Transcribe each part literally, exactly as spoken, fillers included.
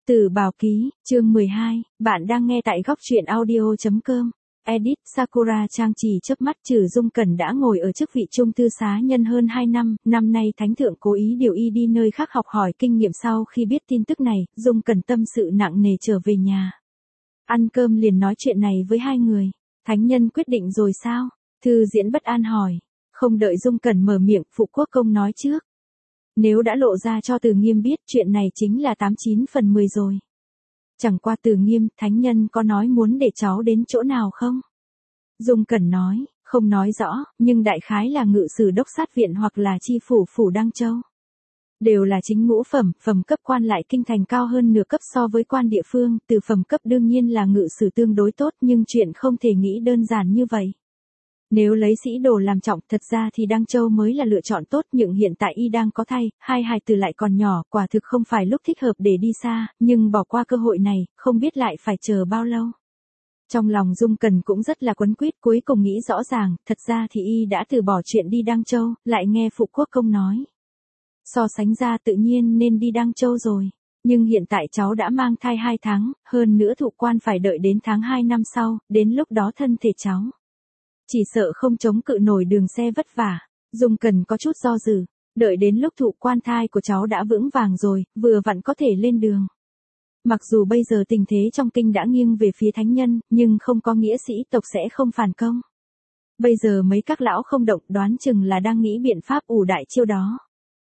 Tử Bảo Ký, chương mười hai, bạn đang nghe tại góc truyện audio.com. Edit Sakura Trang chỉ chớp mắt Trử Dung Cẩn đã ngồi ở chức vị trung thư xá nhân hơn hai năm, năm nay Thánh Thượng cố ý điều y đi nơi khác học hỏi kinh nghiệm. Sau khi biết tin tức này, Dung Cẩn tâm sự nặng nề trở về nhà. Ăn cơm liền nói chuyện này với hai người. Thánh nhân quyết định rồi sao? Thư Diễn bất an hỏi. Không đợi Dung Cẩn mở miệng, Phụ Quốc Công nói trước. Nếu đã lộ ra cho Từ Nghiêm biết, chuyện này chính là tám chín phần mười rồi. Chẳng qua Từ Nghiêm, thánh nhân có nói muốn để cháu đến chỗ nào không? Dung Cẩn nói, không nói rõ, nhưng đại khái là ngự sử đốc sát viện hoặc là chi phủ phủ Đăng Châu. Đều là chính ngũ phẩm, phẩm cấp quan lại kinh thành cao hơn nửa cấp so với quan địa phương, từ phẩm cấp đương nhiên là ngự sử tương đối tốt, nhưng chuyện không thể nghĩ đơn giản như vậy. Nếu lấy sĩ đồ làm trọng, thật ra thì Đăng Châu mới là lựa chọn tốt, nhưng hiện tại y đang có thai, hai hài tử lại còn nhỏ, quả thực không phải lúc thích hợp để đi xa, nhưng bỏ qua cơ hội này, không biết lại phải chờ bao lâu. Trong lòng Dung Cẩn cũng rất là quấn quýt, cuối cùng nghĩ rõ ràng, thật ra thì y đã từ bỏ chuyện đi Đăng Châu, lại nghe Phụ Quốc Công nói. So sánh ra tự nhiên nên đi Đăng Châu rồi, nhưng hiện tại cháu đã mang thai hai tháng, hơn nữa thụ quan phải đợi đến tháng hai năm sau, đến lúc đó thân thể cháu chỉ sợ không chống cự nổi đường xe vất vả. Dung Cẩn có chút do dự, đợi đến lúc thụ quan thai của cháu đã vững vàng rồi, vừa vặn có thể lên đường. Mặc dù bây giờ tình thế trong kinh đã nghiêng về phía thánh nhân, nhưng không có nghĩa sĩ tộc sẽ không phản công. Bây giờ mấy các lão không động, đoán chừng là đang nghĩ biện pháp ủ đại chiêu đó.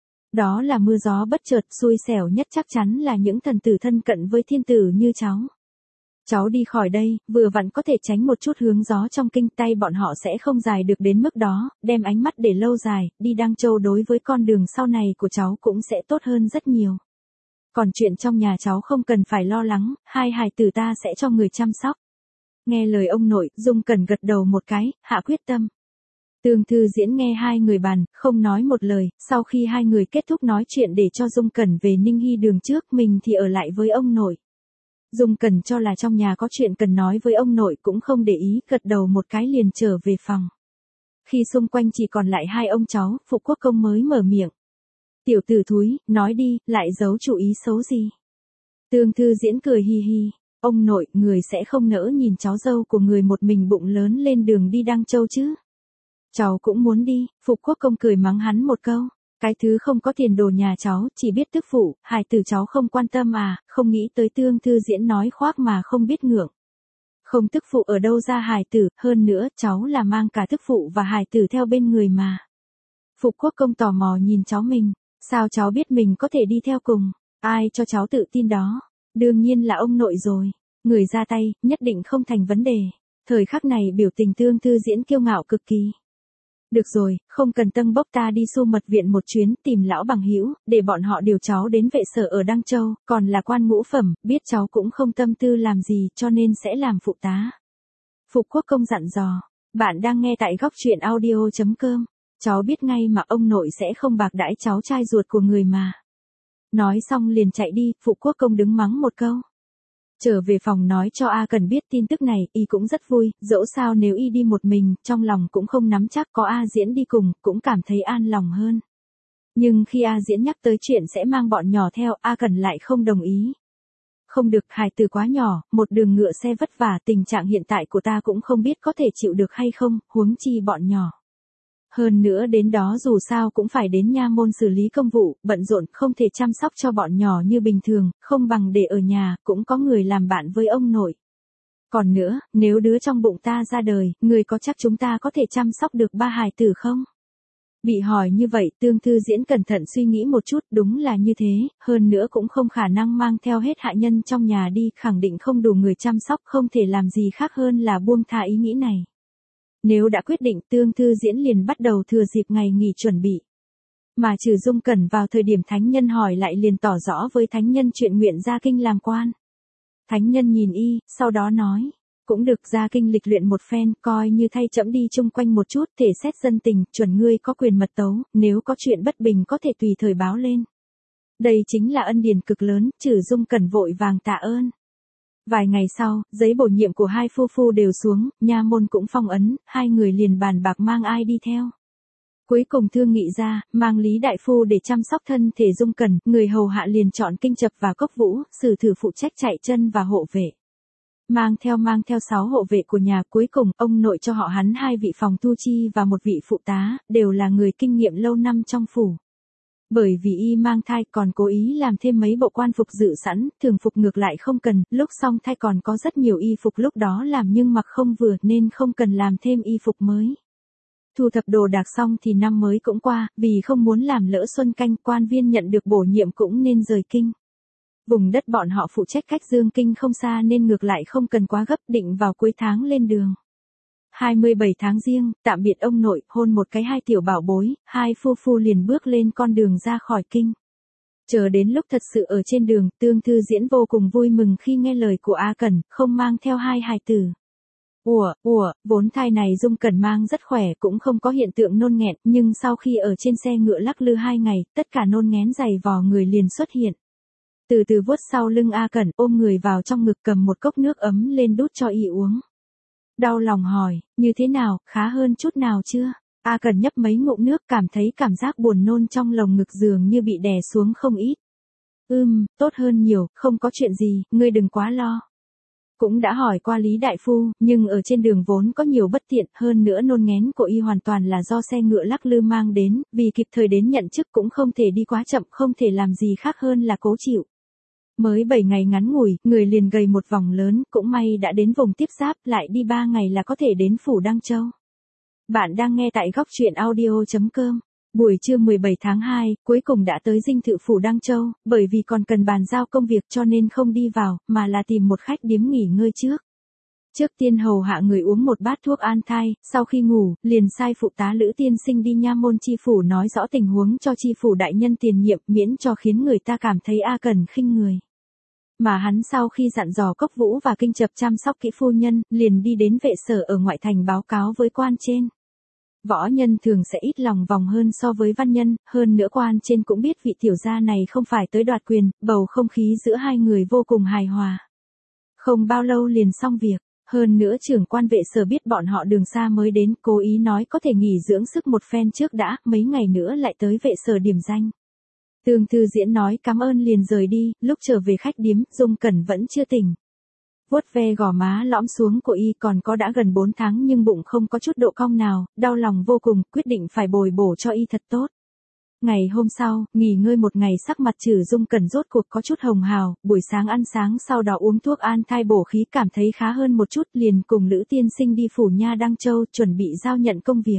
Đó là mưa gió bất chợt, xui xẻo nhất chắc chắn là những thần tử thân cận với thiên tử như cháu. Cháu đi khỏi đây, vừa vặn có thể tránh một chút hướng gió trong kinh, tay bọn họ sẽ không dài được đến mức đó, đem ánh mắt để lâu dài, đi Đăng Châu đối với con đường sau này của cháu cũng sẽ tốt hơn rất nhiều. Còn chuyện trong nhà cháu không cần phải lo lắng, hai hài tử ta sẽ cho người chăm sóc. Nghe lời ông nội, Dung Cẩn gật đầu một cái, hạ quyết tâm. Tương Thư Diễn nghe hai người bàn, không nói một lời, sau khi hai người kết thúc nói chuyện để cho Dung Cẩn về Ninh Hy Đường trước, mình thì ở lại với ông nội. Dung Cẩn cho là trong nhà có chuyện cần nói với ông nội cũng không để ý, gật đầu một cái liền trở về phòng. Khi xung quanh chỉ còn lại hai ông cháu, Phụ Quốc Công mới mở miệng. Tiểu tử thúi, nói đi, lại giấu chủ ý xấu gì? Tương Thư Diễn cười hi hi, ông nội, người sẽ không nỡ nhìn cháu dâu của người một mình bụng lớn lên đường đi Đăng Châu chứ? Cháu cũng muốn đi. Phụ Quốc Công cười mắng hắn một câu. Cái thứ không có tiền đồ nhà cháu, chỉ biết tức phụ, hài tử cháu không quan tâm à, không nghĩ tới Tương Thư Diễn nói khoác mà không biết ngượng. Không tức phụ ở đâu ra hài tử, hơn nữa, cháu là mang cả tức phụ và hài tử theo bên người mà. Phụ Quốc Công tò mò nhìn cháu mình, sao cháu biết mình có thể đi theo cùng, ai cho cháu tự tin đó? Đương nhiên là ông nội rồi, người ra tay, nhất định không thành vấn đề. Thời khắc này biểu tình Tương Thư Diễn kiêu ngạo cực kỳ. Được rồi, không cần tâng bốc, ta đi Xu Mật Viện một chuyến, tìm lão bằng hữu, để bọn họ điều cháu đến vệ sở ở Đăng Châu, còn là quan ngũ phẩm, biết cháu cũng không tâm tư làm gì, cho nên sẽ làm phụ tá. Phụ Quốc Công dặn dò, bạn đang nghe tại góc truyện audio.com, cháu biết ngay mà ông nội sẽ không bạc đãi cháu trai ruột của người mà. Nói xong liền chạy đi, Phụ Quốc Công đứng mắng một câu. Trở về phòng nói cho A Cần biết tin tức này, y cũng rất vui, dẫu sao nếu y đi một mình, trong lòng cũng không nắm chắc, có A Diễn đi cùng, cũng cảm thấy an lòng hơn. Nhưng khi A Diễn nhắc tới chuyện sẽ mang bọn nhỏ theo, A Cần lại không đồng ý. Không được, hài tử quá nhỏ, một đường ngựa xe vất vả, tình trạng hiện tại của ta cũng không biết có thể chịu được hay không, huống chi bọn nhỏ. Hơn nữa đến đó dù sao cũng phải đến nha môn xử lý công vụ, bận rộn, không thể chăm sóc cho bọn nhỏ như bình thường, không bằng để ở nhà, cũng có người làm bạn với ông nội. Còn nữa, nếu đứa trong bụng ta ra đời, người có chắc chúng ta có thể chăm sóc được ba hài tử không? Bị hỏi như vậy, Tương Thư Diễn cẩn thận suy nghĩ một chút, đúng là như thế, hơn nữa cũng không khả năng mang theo hết hạ nhân trong nhà đi, khẳng định không đủ người chăm sóc, không thể làm gì khác hơn là buông tha ý nghĩ này. Nếu đã quyết định, Tương Thư Diễn liền bắt đầu thừa dịp ngày nghỉ chuẩn bị. Mà trừ Dung Cẩn vào thời điểm thánh nhân hỏi lại liền tỏ rõ với thánh nhân chuyện nguyện ra kinh làm quan. Thánh nhân nhìn y, sau đó nói, cũng được, ra kinh lịch luyện một phen, coi như thay trẫm đi chung quanh một chút, thể xét dân tình, chuẩn ngươi có quyền mật tấu, nếu có chuyện bất bình có thể tùy thời báo lên. Đây chính là ân điển cực lớn, trừ Dung Cẩn vội vàng tạ ơn. Vài ngày sau, giấy bổ nhiệm của hai phu phu đều xuống, nha môn cũng phong ấn, hai người liền bàn bạc mang ai đi theo. Cuối cùng thương nghị ra, mang Lý Đại Phu để chăm sóc thân thể Dung Cẩn, người hầu hạ liền chọn Kinh Chập và Cốc Vũ, Sử Thử phụ trách chạy chân và hộ vệ. Mang theo mang theo sáu hộ vệ của nhà, cuối cùng ông nội cho họ hắn hai vị phòng thu chi và một vị phụ tá, đều là người kinh nghiệm lâu năm trong phủ. Bởi vì y mang thai còn cố ý làm thêm mấy bộ quan phục dự sẵn, thường phục ngược lại không cần, lúc xong thai còn có rất nhiều y phục lúc đó làm nhưng mặc không vừa nên không cần làm thêm y phục mới. Thu thập đồ đạc xong thì năm mới cũng qua, vì không muốn làm lỡ xuân canh, quan viên nhận được bổ nhiệm cũng nên rời kinh. Vùng đất bọn họ phụ trách cách Dương Kinh không xa nên ngược lại không cần quá gấp, định vào cuối tháng lên đường. hai mươi bảy tháng Giêng, tạm biệt ông nội, hôn một cái hai tiểu bảo bối, hai phu phu liền bước lên con đường ra khỏi kinh. Chờ đến lúc thật sự ở trên đường, Tương Thư Diễn vô cùng vui mừng khi nghe lời của A Cẩn, không mang theo hai hài tử. Ủa, ủa, vốn thai này Dung Cẩn mang rất khỏe cũng không có hiện tượng nôn nghẹn, nhưng sau khi ở trên xe ngựa lắc lư hai ngày, tất cả nôn ngén dày vò người liền xuất hiện. Từ từ vuốt sau lưng A Cẩn, ôm người vào trong ngực, cầm một cốc nước ấm lên đút cho y uống. Đau lòng hỏi, như thế nào, khá hơn chút nào chưa? A Cẩn nhấp mấy ngụm nước, cảm thấy cảm giác buồn nôn trong lồng ngực dường như bị đè xuống không ít. Ừm, tốt hơn nhiều, không có chuyện gì, ngươi đừng quá lo. Cũng đã hỏi qua Lý Đại Phu, nhưng ở trên đường vốn có nhiều bất tiện, hơn nữa nôn ngén của y hoàn toàn là do xe ngựa lắc lư mang đến, vì kịp thời đến nhận chức cũng không thể đi quá chậm, không thể làm gì khác hơn là cố chịu. Mới bảy ngày ngắn ngủi, người liền gầy một vòng lớn, cũng may đã đến vùng tiếp giáp, lại đi ba ngày là có thể đến phủ Đăng Châu. Bạn đang nghe tại góc truyện audio chấm com. Buổi trưa mười bảy tháng hai, cuối cùng đã tới dinh thự phủ Đăng Châu, bởi vì còn cần bàn giao công việc cho nên không đi vào, mà là tìm một khách điếm nghỉ ngơi trước. Trước tiên hầu hạ người uống một bát thuốc an thai, sau khi ngủ, liền sai phụ tá Lữ tiên sinh đi nha môn chi phủ nói rõ tình huống cho chi phủ đại nhân tiền nhiệm, miễn cho khiến người ta cảm thấy A Cẩn khinh người. Mà hắn sau khi dặn dò Cốc Vũ và Kinh Chập chăm sóc kỹ phu nhân, liền đi đến vệ sở ở ngoại thành báo cáo với quan trên. Võ nhân thường sẽ ít lòng vòng hơn so với văn nhân, hơn nữa quan trên cũng biết vị tiểu gia này không phải tới đoạt quyền, bầu không khí giữa hai người vô cùng hài hòa. Không bao lâu liền xong việc, hơn nữa trưởng quan vệ sở biết bọn họ đường xa mới đến, cố ý nói có thể nghỉ dưỡng sức một phen trước đã, mấy ngày nữa lại tới vệ sở điểm danh. Tương Thư Diễn nói cảm ơn liền rời đi, lúc trở về khách điếm, Dung Cẩn vẫn chưa tỉnh. Vuốt ve gò má lõm xuống của y, còn có đã gần bốn tháng nhưng bụng không có chút độ cong nào, đau lòng vô cùng, quyết định phải bồi bổ cho y thật tốt. Ngày hôm sau, nghỉ ngơi một ngày sắc mặt Trử Dung Cẩn rốt cuộc có chút hồng hào, buổi sáng ăn sáng sau đó uống thuốc an thai bổ khí cảm thấy khá hơn một chút, liền cùng Lữ tiên sinh đi phủ nha Đăng Châu chuẩn bị giao nhận công việc.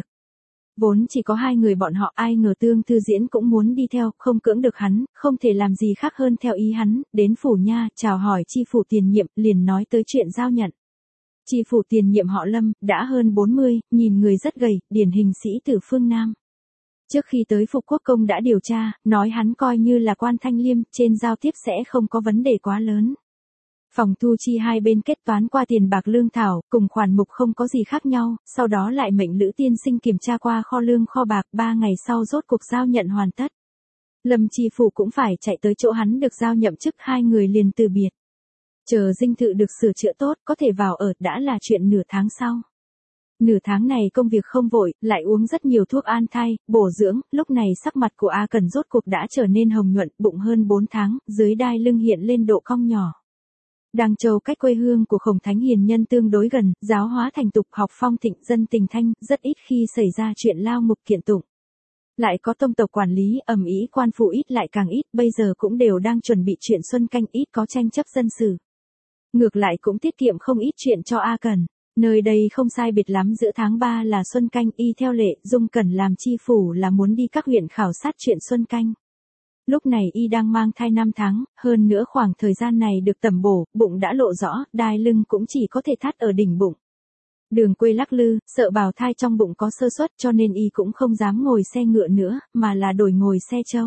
Vốn chỉ có hai người bọn họ, ai ngờ Tương Thư Diễn cũng muốn đi theo, không cưỡng được hắn, không thể làm gì khác hơn theo ý hắn, đến phủ nha, chào hỏi chi phủ tiền nhiệm, liền nói tới chuyện giao nhận. Chi phủ tiền nhiệm họ Lâm, đã hơn bốn mươi, nhìn người rất gầy, điển hình sĩ tử phương Nam. Trước khi tới Phục Quốc Công đã điều tra, nói hắn coi như là quan thanh liêm, trên giao tiếp sẽ không có vấn đề quá lớn. Phòng thu chi hai bên kết toán qua tiền bạc lương thảo, cùng khoản mục không có gì khác nhau, sau đó lại mệnh Lữ tiên sinh kiểm tra qua kho lương kho bạc, ba ngày sau rốt cuộc giao nhận hoàn tất. Lâm chi phủ cũng phải chạy tới chỗ hắn được giao nhậm chức, hai người liền từ biệt. Chờ dinh thự được sửa chữa tốt, có thể vào ở, đã là chuyện nửa tháng sau. Nửa tháng này công việc không vội, lại uống rất nhiều thuốc an thai, bổ dưỡng, lúc này sắc mặt của A Cẩn rốt cuộc đã trở nên hồng nhuận, bụng hơn bốn tháng, dưới đai lưng hiện lên độ cong nhỏ. Đăng Châu cách quê hương của Khổng Thánh hiền nhân tương đối gần, giáo hóa thành tục, học phong thịnh, dân tình thanh, rất ít khi xảy ra chuyện lao ngục kiện tụng. Lại có tông tộc quản lý, ầm ĩ, quan phụ ít lại càng ít, bây giờ cũng đều đang chuẩn bị chuyện xuân canh, ít có tranh chấp dân sự. Ngược lại cũng tiết kiệm không ít chuyện cho A Cẩn. Nơi đây không sai biệt lắm, giữa tháng ba là xuân canh, y theo lệ, Dung Cẩn làm chi phủ là muốn đi các huyện khảo sát chuyện xuân canh. Lúc này y đang mang thai năm tháng, hơn nữa khoảng thời gian này được tẩm bổ, bụng đã lộ rõ, đai lưng cũng chỉ có thể thắt ở đỉnh bụng. Đường quê lắc lư, sợ bào thai trong bụng có sơ suất cho nên y cũng không dám ngồi xe ngựa nữa, mà là đổi ngồi xe trâu.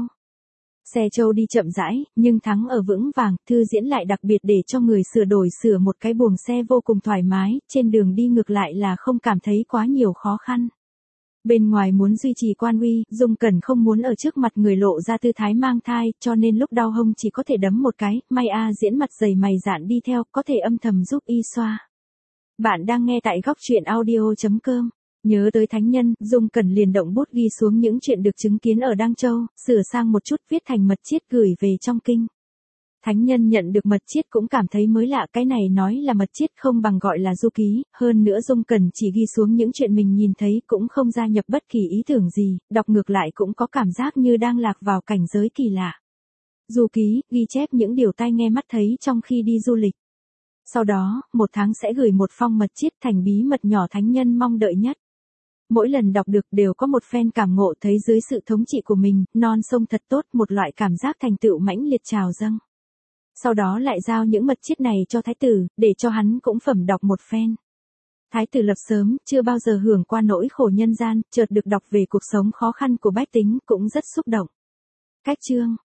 Xe trâu đi chậm rãi, nhưng thắng ở vững vàng, Thư Diễn lại đặc biệt để cho người sửa đổi sửa một cái buồng xe vô cùng thoải mái, trên đường đi ngược lại là không cảm thấy quá nhiều khó khăn. Bên ngoài muốn duy trì quan uy, Dung Cẩn không muốn ở trước mặt người lộ ra tư thái mang thai, cho nên lúc đau hông chỉ có thể đấm một cái, may A Diễn mặt dày mày dạn đi theo, có thể âm thầm giúp y xoa. Bạn đang nghe tại góc truyện audio chấm com. Nhớ tới thánh nhân, Dung Cẩn liền động bút ghi xuống những chuyện được chứng kiến ở Đăng Châu, sửa sang một chút viết thành mật chiết gửi về trong kinh. Thánh nhân nhận được mật chiết cũng cảm thấy mới lạ, cái này nói là mật chiết không bằng gọi là du ký, hơn nữa Dung Cẩn chỉ ghi xuống những chuyện mình nhìn thấy cũng không gia nhập bất kỳ ý tưởng gì, đọc ngược lại cũng có cảm giác như đang lạc vào cảnh giới kỳ lạ. Du ký, ghi chép những điều tai nghe mắt thấy trong khi đi du lịch. Sau đó, một tháng sẽ gửi một phong mật chiết thành bí mật nhỏ thánh nhân mong đợi nhất. Mỗi lần đọc được đều có một phen cảm ngộ thấy dưới sự thống trị của mình, non sông thật tốt, một loại cảm giác thành tựu mãnh liệt trào dâng. Sau đó lại giao những mật chiết này cho thái tử, để cho hắn cũng phẩm đọc một phen. Thái tử Lập sớm, chưa bao giờ hưởng qua nỗi khổ nhân gian, chợt được đọc về cuộc sống khó khăn của bách tính, cũng rất xúc động. Cách chương